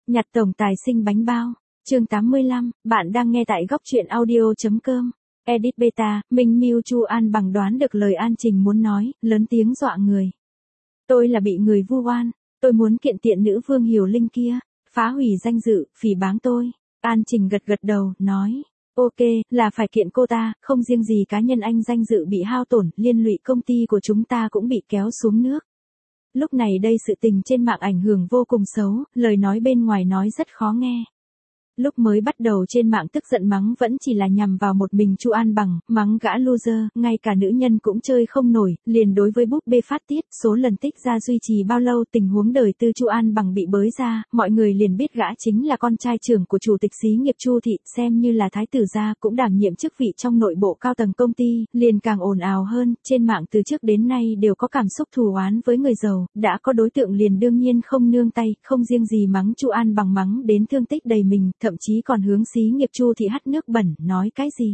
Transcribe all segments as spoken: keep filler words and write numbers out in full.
Nhặt tổng tài sinh bánh bao. Chương tám mươi lăm, bạn đang nghe tại góc truyện audio.com. Edit beta, Minh Miu Chu An Bằng đoán được lời An Trình muốn nói, lớn tiếng dọa người. Tôi là bị người vu oan, tôi muốn kiện tiện nữ Vương Hiểu Linh kia, phá hủy danh dự, phỉ báng tôi. An Trình gật gật đầu, nói. Ok, là phải kiện cô ta, không riêng gì cá nhân anh danh dự bị hao tổn, liên lụy công ty của chúng ta cũng bị kéo xuống nước. Lúc này đây sự tình trên mạng ảnh hưởng vô cùng xấu, lời nói bên ngoài nói rất khó nghe. Lúc mới bắt đầu trên mạng tức giận mắng vẫn chỉ là nhằm vào một mình Chu An Bằng, mắng gã loser, ngay cả nữ nhân cũng chơi không nổi, liền đối với búp bê phát tiết, số lần tích ra duy trì bao lâu tình huống đời tư Chu An Bằng bị bới ra, mọi người liền biết gã chính là con trai trưởng của chủ tịch xí nghiệp Chu Thị, xem như là thái tử gia, cũng đảm nhiệm chức vị trong nội bộ cao tầng công ty, liền càng ồn ào hơn, trên mạng từ trước đến nay đều có cảm xúc thù oán với người giàu, đã có đối tượng liền đương nhiên không nương tay, không riêng gì mắng Chu An Bằng mắng đến thương tích đầy mình, thậm chí còn hướng xí nghiệp Chu Thị hắt nước bẩn, nói cái gì.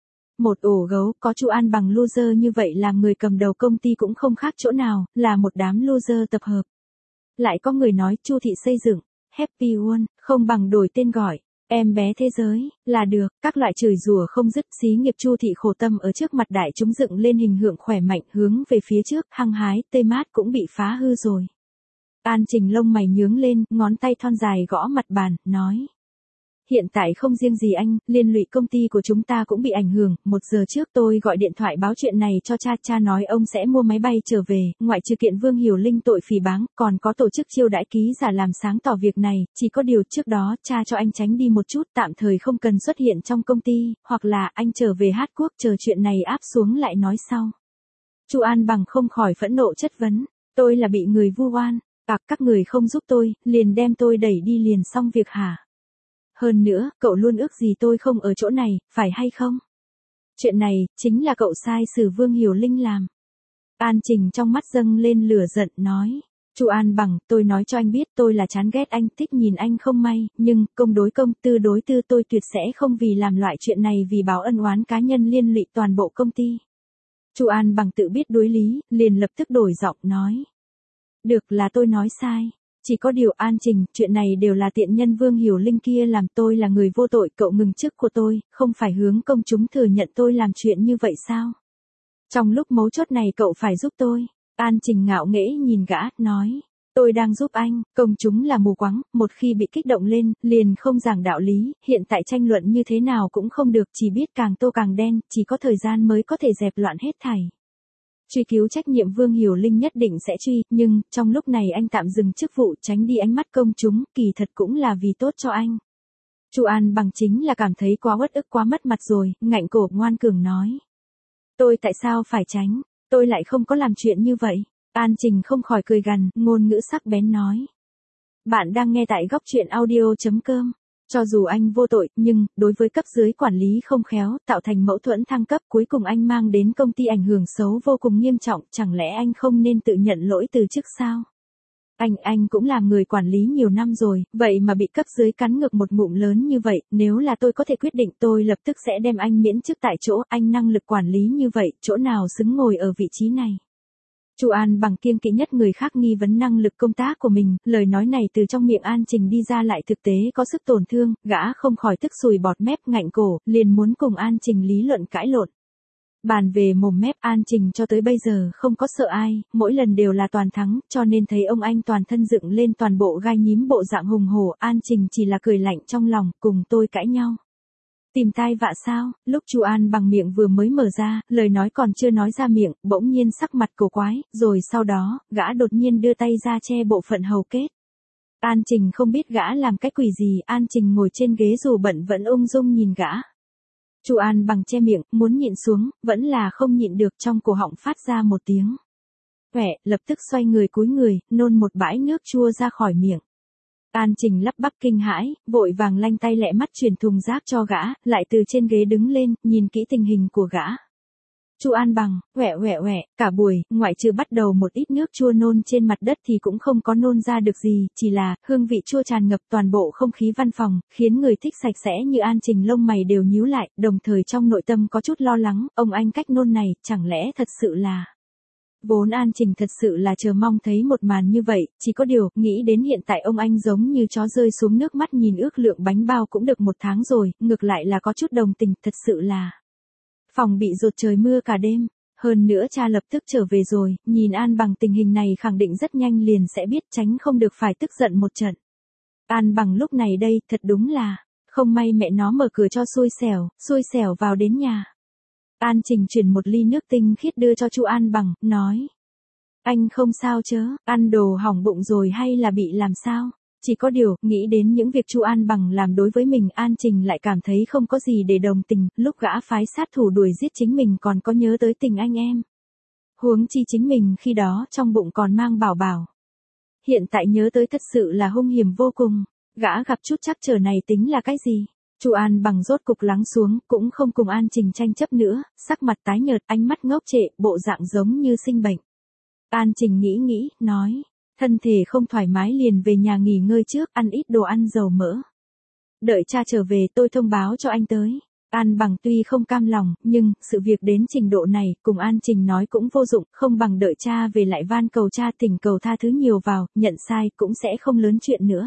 Một ổ gấu, có Chu An Bằng loser như vậy làm người cầm đầu công ty cũng không khác chỗ nào, là một đám loser tập hợp. Lại có người nói Chu Thị xây dựng, Happy One, không bằng đổi tên gọi, em bé thế giới, là được, các loại chửi rủa không dứt, xí nghiệp Chu Thị khổ tâm ở trước mặt đại chúng dựng lên hình tượng khỏe mạnh hướng về phía trước, hăng hái, tê mát cũng bị phá hư rồi. An Trình lông mày nhướng lên, ngón tay thon dài gõ mặt bàn, nói. Hiện tại không riêng gì anh, liên lụy công ty của chúng ta cũng bị ảnh hưởng, một giờ trước tôi gọi điện thoại báo chuyện này cho cha, cha nói ông sẽ mua máy bay trở về, ngoại trừ kiện Vương Hiểu Linh tội phỉ báng, còn có tổ chức chiêu đãi ký giả làm sáng tỏ việc này, chỉ có điều trước đó cha cho anh tránh đi một chút, tạm thời không cần xuất hiện trong công ty, hoặc là anh trở về hát quốc chờ chuyện này áp xuống lại nói sau. Chu An Bằng không khỏi phẫn nộ chất vấn, tôi là bị người vu oan, à, các người không giúp tôi, liền đem tôi đẩy đi liền xong việc hả? Hơn nữa, cậu luôn ước gì tôi không ở chỗ này, phải hay không? Chuyện này, chính là cậu sai xử Vương Hiểu Linh làm. An Trình trong mắt dâng lên lửa giận, nói. Chu An Bằng, tôi nói cho anh biết tôi là chán ghét anh, thích nhìn anh không may, nhưng, công đối công, tư đối tư tôi tuyệt sẽ không vì làm loại chuyện này vì báo ân oán cá nhân liên lụy toàn bộ công ty. Chu An Bằng tự biết đối lý, liền lập tức đổi giọng, nói. Được là tôi nói sai. Chỉ có điều An Trình, chuyện này đều là tiện nhân Vương Hiểu Linh kia làm, tôi là người vô tội, cậu ngừng chức của tôi, không phải hướng công chúng thừa nhận tôi làm chuyện như vậy sao? Trong lúc mấu chốt này cậu phải giúp tôi. An Trình ngạo nghễ nhìn gã, nói. Tôi đang giúp anh, công chúng là mù quáng, một khi bị kích động lên, liền không giảng đạo lý, hiện tại tranh luận như thế nào cũng không được, chỉ biết càng tô càng đen, chỉ có thời gian mới có thể dẹp loạn hết thảy. Truy cứu trách nhiệm Vương Hiểu Linh nhất định sẽ truy, nhưng, trong lúc này anh tạm dừng chức vụ tránh đi ánh mắt công chúng, kỳ thật cũng là vì tốt cho anh. Chu An Bằng chính là cảm thấy quá uất ức quá mất mặt rồi, ngạnh cổ ngoan cường nói. Tôi tại sao phải tránh, tôi lại không có làm chuyện như vậy. An Trình không khỏi cười gằn, ngôn ngữ sắc bén nói. Bạn đang nghe tại góc truyện audio.com. Cho dù anh vô tội, nhưng, đối với cấp dưới quản lý không khéo, tạo thành mâu thuẫn thăng cấp, cuối cùng anh mang đến công ty ảnh hưởng xấu vô cùng nghiêm trọng, chẳng lẽ anh không nên tự nhận lỗi từ chức sao? Anh, anh cũng làm người quản lý nhiều năm rồi, vậy mà bị cấp dưới cắn ngược một ngụm lớn như vậy, nếu là tôi có thể quyết định tôi lập tức sẽ đem anh miễn chức tại chỗ, anh năng lực quản lý như vậy, chỗ nào xứng ngồi ở vị trí này? Chu An Bằng kiêng kỵ nhất người khác nghi vấn năng lực công tác của mình, lời nói này từ trong miệng An Trình đi ra lại thực tế có sức tổn thương, gã không khỏi tức sùi bọt mép ngạnh cổ, liền muốn cùng An Trình lý luận cãi lộn. Bàn về mồm mép An Trình cho tới bây giờ không có sợ ai, mỗi lần đều là toàn thắng, cho nên thấy ông anh toàn thân dựng lên toàn bộ gai nhím bộ dạng hùng hổ, An Trình chỉ là cười lạnh trong lòng, cùng tôi cãi nhau. Tìm tai vạ sao, lúc Chu An Bằng miệng vừa mới mở ra, lời nói còn chưa nói ra miệng, bỗng nhiên sắc mặt cổ quái, rồi sau đó, gã đột nhiên đưa tay ra che bộ phận hầu kết. An Trình không biết gã làm cái quỷ gì, An Trình ngồi trên ghế dù bận vẫn ung dung nhìn gã. Chu An Bằng che miệng, muốn nhịn xuống, vẫn là không nhịn được, trong cổ họng phát ra một tiếng. Quẻ, lập tức xoay người cúi người, nôn một bãi nước chua ra khỏi miệng. An Trình lắp bắp kinh hãi, vội vàng lanh tay lẹ mắt truyền thùng rác cho gã, lại từ trên ghế đứng lên, nhìn kỹ tình hình của gã. Chu An Bằng, quẹ quẹ quẹ, cả buổi, ngoại trừ bắt đầu một ít nước chua nôn trên mặt đất thì cũng không có nôn ra được gì, chỉ là, hương vị chua tràn ngập toàn bộ không khí văn phòng, khiến người thích sạch sẽ như An Trình lông mày đều nhíu lại, đồng thời trong nội tâm có chút lo lắng, ông anh cách nôn này, chẳng lẽ thật sự là... Vốn An Trình thật sự là chờ mong thấy một màn như vậy, chỉ có điều, nghĩ đến hiện tại ông anh giống như chó rơi xuống nước mắt nhìn ước lượng bánh bao cũng được một tháng rồi, ngược lại là có chút đồng tình, thật sự là. Phòng bị rột trời mưa cả đêm, hơn nữa cha lập tức trở về rồi, nhìn An Bằng tình hình này khẳng định rất nhanh liền sẽ biết tránh không được phải tức giận một trận. An Bằng lúc này đây, thật đúng là, không may mẹ nó mở cửa cho xui xẻo, xui xẻo vào đến nhà. An Trình chuyển một ly nước tinh khiết đưa cho chu An Bằng, nói. Anh không sao chớ, ăn đồ hỏng bụng rồi hay là bị làm sao? Chỉ có điều, nghĩ đến những việc chu An Bằng làm đối với mình, An Trình lại cảm thấy không có gì để đồng tình, lúc gã phái sát thủ đuổi giết chính mình còn có nhớ tới tình anh em. Huống chi chính mình khi đó trong bụng còn mang bảo bảo. Hiện tại nhớ tới thật sự là hung hiểm vô cùng, gã gặp chút trắc trở này tính là cái gì? chu An Bằng rốt cục lắng xuống, cũng không cùng An Trình tranh chấp nữa, sắc mặt tái nhợt, ánh mắt ngốc trệ, bộ dạng giống như sinh bệnh. An Trình nghĩ nghĩ, nói, thân thể không thoải mái liền về nhà nghỉ ngơi trước, ăn ít đồ ăn dầu mỡ. Đợi cha trở về tôi thông báo cho anh tới. An Bằng tuy không cam lòng, nhưng, sự việc đến trình độ này, cùng An Trình nói cũng vô dụng, không bằng đợi cha về lại van cầu cha thỉnh cầu tha thứ nhiều vào, nhận sai cũng sẽ không lớn chuyện nữa.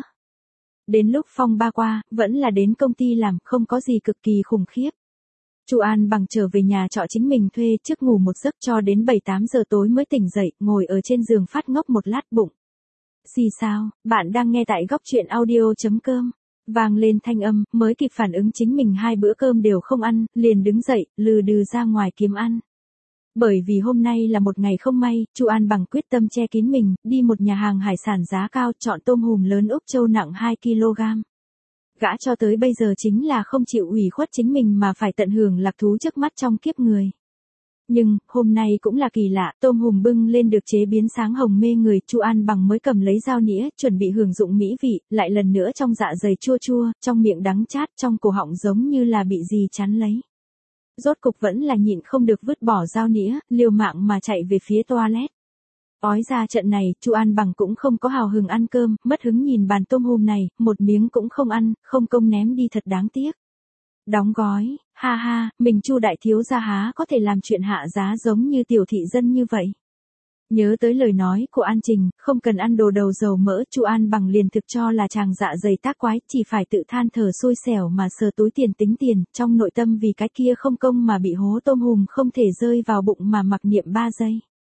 Đến lúc phong ba qua, vẫn là đến công ty làm, không có gì cực kỳ khủng khiếp. chu An Bằng trở về nhà trọ chính mình thuê, trước ngủ một giấc cho đến bảy tám giờ tối mới tỉnh dậy, ngồi ở trên giường phát ngốc một lát bụng. Gì sao, bạn đang nghe tại góc truyện audio.com. Vang lên thanh âm, mới kịp phản ứng chính mình hai bữa cơm đều không ăn, liền đứng dậy, lừ đừ ra ngoài kiếm ăn. Bởi vì hôm nay là một ngày không may, chu An Bằng quyết tâm che kín mình, đi một nhà hàng hải sản giá cao, chọn tôm hùm lớn Úc Châu nặng hai ki lô gam. Gã cho tới bây giờ chính là không chịu ủy khuất chính mình mà phải tận hưởng lạc thú trước mắt trong kiếp người. Nhưng, hôm nay cũng là kỳ lạ, tôm hùm bưng lên được chế biến sáng hồng mê người, chu An Bằng mới cầm lấy dao nĩa, chuẩn bị hưởng dụng mỹ vị, lại lần nữa trong dạ dày chua chua, trong miệng đắng chát, trong cổ họng giống như là bị gì chắn lấy. Rốt cục vẫn là nhịn không được vứt bỏ dao nĩa, liều mạng mà chạy về phía toilet. Ói ra trận này, chu An Bằng cũng không có hào hứng ăn cơm, mất hứng nhìn bàn tôm hùm này, một miếng cũng không ăn, không công ném đi thật đáng tiếc. Đóng gói, ha ha, mình chu đại thiếu gia há có thể làm chuyện hạ giá giống như tiểu thị dân như vậy. Nhớ tới lời nói của An Trình, không cần ăn đồ đầu dầu mỡ, chu An Bằng liền thực cho là chàng dạ dày tác quái, chỉ phải tự than thở xui xẻo mà sờ túi tiền tính tiền, trong nội tâm vì cái kia không công mà bị hố tôm hùm không thể rơi vào bụng mà mặc niệm ba giây.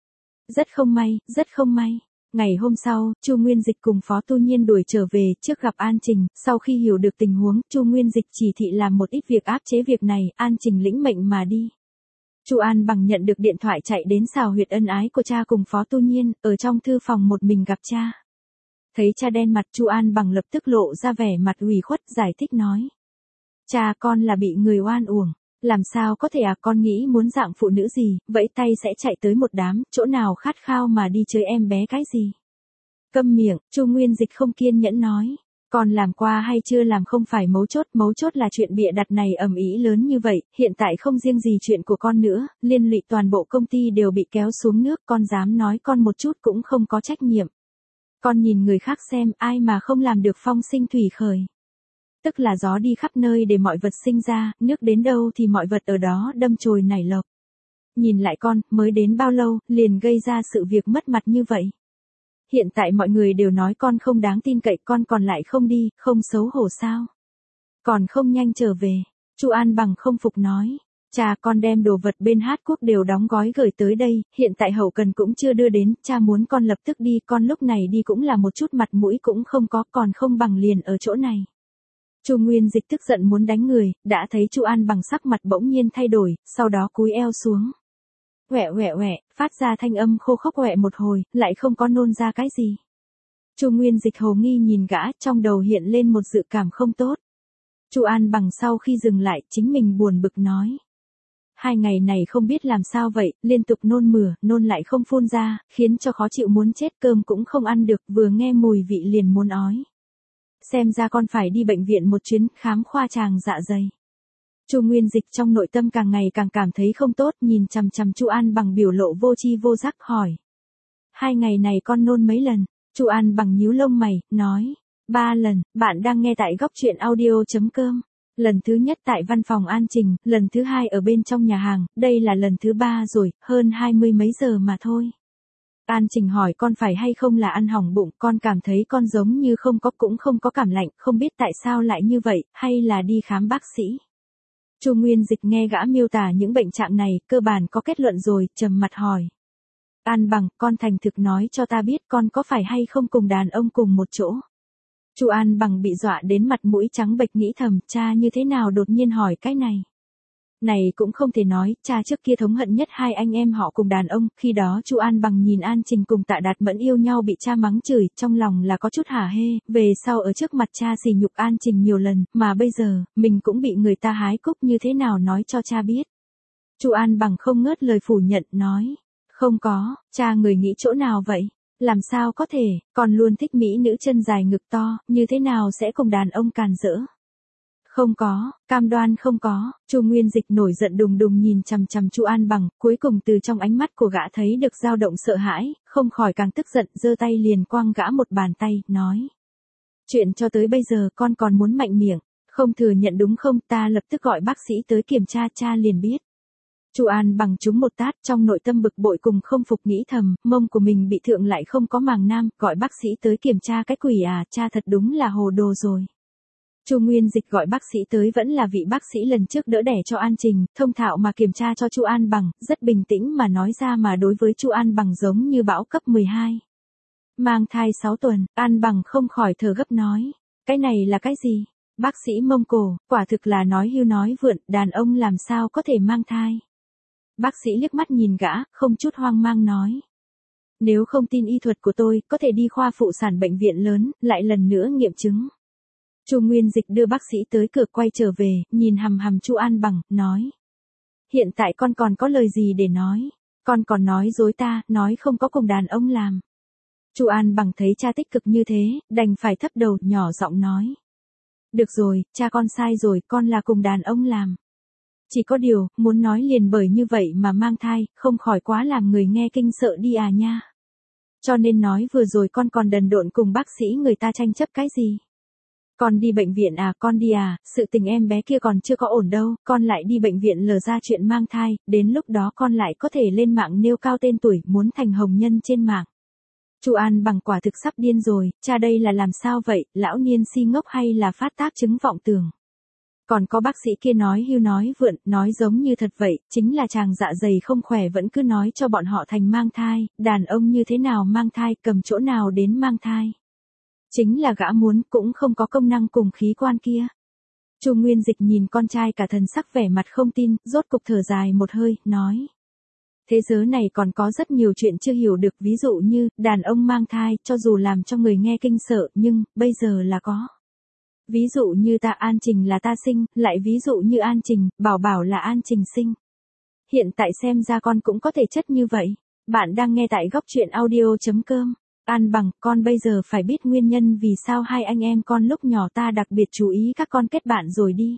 Rất không may, rất không may. Ngày hôm sau, Chu Nguyên Dịch cùng Phó Tu Nhiên đuổi trở về, trước gặp An Trình, sau khi hiểu được tình huống, Chu Nguyên Dịch chỉ thị làm một ít việc áp chế việc này, An Trình lĩnh mệnh mà đi. Chu An Bằng nhận được điện thoại chạy đến xào huyệt ân ái của cha cùng Phó Tu Nhiên, ở trong thư phòng một mình gặp cha. Thấy cha đen mặt, Chu An Bằng lập tức lộ ra vẻ mặt ủy khuất, giải thích nói. Cha con là bị người oan uổng. Làm sao có thể à, con nghĩ muốn dạng phụ nữ gì, vẫy tay sẽ chạy tới một đám, chỗ nào khát khao mà đi chơi em bé cái gì. Câm miệng, Chu Nguyên Dịch không kiên nhẫn nói. Con làm qua hay chưa làm không phải mấu chốt, mấu chốt là chuyện bịa đặt này ầm ĩ lớn như vậy, hiện tại không riêng gì chuyện của con nữa, liên lụy toàn bộ công ty đều bị kéo xuống nước, con dám nói con một chút cũng không có trách nhiệm. Con nhìn người khác xem, ai mà không làm được phong sinh thủy khởi. Tức là gió đi khắp nơi để mọi vật sinh ra, nước đến đâu thì mọi vật ở đó đâm chồi nảy lộc. Nhìn lại con, mới đến bao lâu, liền gây ra sự việc mất mặt như vậy. Hiện tại mọi người đều nói con không đáng tin cậy, con còn lại không đi, không xấu hổ sao. Còn không nhanh trở về, Chu An Bằng không phục nói. Cha, con đem đồ vật bên Hát Quốc đều đóng gói gửi tới đây, hiện tại hậu cần cũng chưa đưa đến, cha muốn con lập tức đi, con lúc này đi cũng là một chút mặt mũi cũng không có, còn không bằng liền ở chỗ này. Chu Nguyên Dịch tức giận muốn đánh người, đã thấy Chu An Bằng sắc mặt bỗng nhiên thay đổi, sau đó cúi eo xuống. Quẹ quẹ quẹ, phát ra thanh âm khô khốc quẹ một hồi, lại không có nôn ra cái gì. Chu Nguyên Dịch hồ nghi nhìn gã, trong đầu hiện lên một dự cảm không tốt. Chu An Bằng sau khi dừng lại, chính mình buồn bực nói. Hai ngày này không biết làm sao vậy, liên tục nôn mửa, nôn lại không phun ra, khiến cho khó chịu muốn chết, cơm cũng không ăn được, vừa nghe mùi vị liền muốn ói. Xem ra con phải đi bệnh viện một chuyến, khám khoa tràng dạ dày. Chu Nguyên Dịch trong nội tâm càng ngày càng cảm thấy không tốt, nhìn chằm chằm Chu An Bằng biểu lộ vô tri vô giác hỏi. Hai ngày này con nôn mấy lần? Chu An Bằng nhíu lông mày, nói. Ba lần, bạn đang nghe tại góc truyện audio.com. Lần thứ nhất tại văn phòng An Trình, lần thứ hai ở bên trong nhà hàng, đây là lần thứ ba rồi, hơn hai mươi mấy giờ mà thôi. An Trình hỏi con phải hay không là ăn hỏng bụng, con cảm thấy con giống như không có cũng không có cảm lạnh, không biết tại sao lại như vậy, hay là đi khám bác sĩ. Chu Nguyên Dịch nghe gã miêu tả những bệnh trạng này, cơ bản có kết luận rồi, trầm mặt hỏi. An Bằng, con thành thực nói cho ta biết con có phải hay không cùng đàn ông cùng một chỗ. Chu An Bằng bị dọa đến mặt mũi trắng bệch, nghĩ thầm, cha như thế nào đột nhiên hỏi cái này. Này cũng không thể nói, cha trước kia thống hận nhất hai anh em họ cùng đàn ông, khi đó Chu An Bằng nhìn An Trình cùng Tạ Đạt Mẫn yêu nhau bị cha mắng chửi, trong lòng là có chút hả hê, về sau ở trước mặt cha sỉ nhục An Trình nhiều lần, mà bây giờ, mình cũng bị người ta hái cúc, như thế nào nói cho cha biết. Chu An Bằng không ngớt lời phủ nhận, nói, không có, cha người nghĩ chỗ nào vậy? Làm sao có thể, còn luôn thích mỹ nữ chân dài ngực to, như thế nào sẽ cùng đàn ông càn rỡ? Không có, cam đoan không có. Chu Nguyên Dịch nổi giận đùng đùng nhìn chằm chằm Chu An Bằng, cuối cùng từ trong ánh mắt của gã thấy được dao động sợ hãi, không khỏi càng tức giận, giơ tay liền quăng gã một bàn tay, nói: "Chuyện cho tới bây giờ con còn muốn mạnh miệng, không thừa nhận đúng không? Ta lập tức gọi bác sĩ tới kiểm tra, cha liền biết." Chu An Bằng trúng một tát, trong nội tâm bực bội cùng không phục, nghĩ thầm, mông của mình bị thượng lại không có màng nam, gọi bác sĩ tới kiểm tra cái quỷ à, cha thật đúng là hồ đồ rồi. Chu Nguyên Dịch gọi bác sĩ tới vẫn là vị bác sĩ lần trước đỡ đẻ cho An Trình, thông thạo mà kiểm tra cho Chu An Bằng, rất bình tĩnh mà nói ra mà đối với Chu An Bằng giống như bão cấp mười hai. Mang thai sáu tuần, An Bằng không khỏi thở gấp nói, cái này là cái gì? Bác sĩ Mông Cổ, quả thực là nói hưu nói vượn, đàn ông làm sao có thể mang thai? Bác sĩ liếc mắt nhìn gã, không chút hoang mang nói. Nếu không tin y thuật của tôi, có thể đi khoa phụ sản bệnh viện lớn, lại lần nữa nghiệm chứng. Chu Nguyên Dịch đưa bác sĩ tới cửa, quay trở về, nhìn hằm hằm Chu An Bằng, nói. Hiện tại con còn có lời gì để nói? Con còn nói dối ta, nói không có cùng đàn ông làm. Chu An Bằng thấy cha tích cực như thế, đành phải thấp đầu, nhỏ giọng nói. Được rồi, cha con sai rồi, con là cùng đàn ông làm. Chỉ có điều, muốn nói liền bởi như vậy mà mang thai, không khỏi quá làm người nghe kinh sợ đi à nha. Cho nên nói vừa rồi con còn đần độn cùng bác sĩ người ta tranh chấp cái gì. Con đi bệnh viện à, con đi à, sự tình em bé kia còn chưa có ổn đâu, con lại đi bệnh viện lờ ra chuyện mang thai, đến lúc đó con lại có thể lên mạng nêu cao tên tuổi, muốn thành hồng nhân trên mạng. Chu An Bằng quả thực sắp điên rồi, cha đây là làm sao vậy, lão niên si ngốc hay là phát tác chứng vọng tưởng. Còn có bác sĩ kia nói hưu nói vượn, nói giống như thật vậy, chính là chàng dạ dày không khỏe vẫn cứ nói cho bọn họ thành mang thai, đàn ông như thế nào mang thai, cầm chỗ nào đến mang thai. Chính là gã muốn, cũng không có công năng cùng khí quan kia. Chu Nguyên Dịch nhìn con trai cả thần sắc vẻ mặt không tin, rốt cục thở dài một hơi, nói. Thế giới này còn có rất nhiều chuyện chưa hiểu được, ví dụ như, đàn ông mang thai, cho dù làm cho người nghe kinh sợ, nhưng, bây giờ là có. Ví dụ như ta An Trình là ta sinh, lại ví dụ như An Trình, Bảo Bảo là An Trình sinh. Hiện tại xem ra con cũng có thể chất như vậy. Bạn đang nghe tại góc truyện audio chấm com. An Bằng, con bây giờ phải biết nguyên nhân vì sao hai anh em con lúc nhỏ ta đặc biệt chú ý các con kết bạn rồi đi.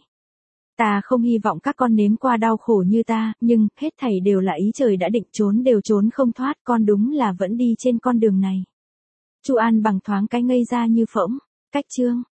Ta không hy vọng các con nếm qua đau khổ như ta, nhưng, hết thảy đều là ý trời đã định, trốn đều trốn không thoát, con đúng là vẫn đi trên con đường này. Chu An Bằng thoáng cái ngây ra như phỗng. Cách chương.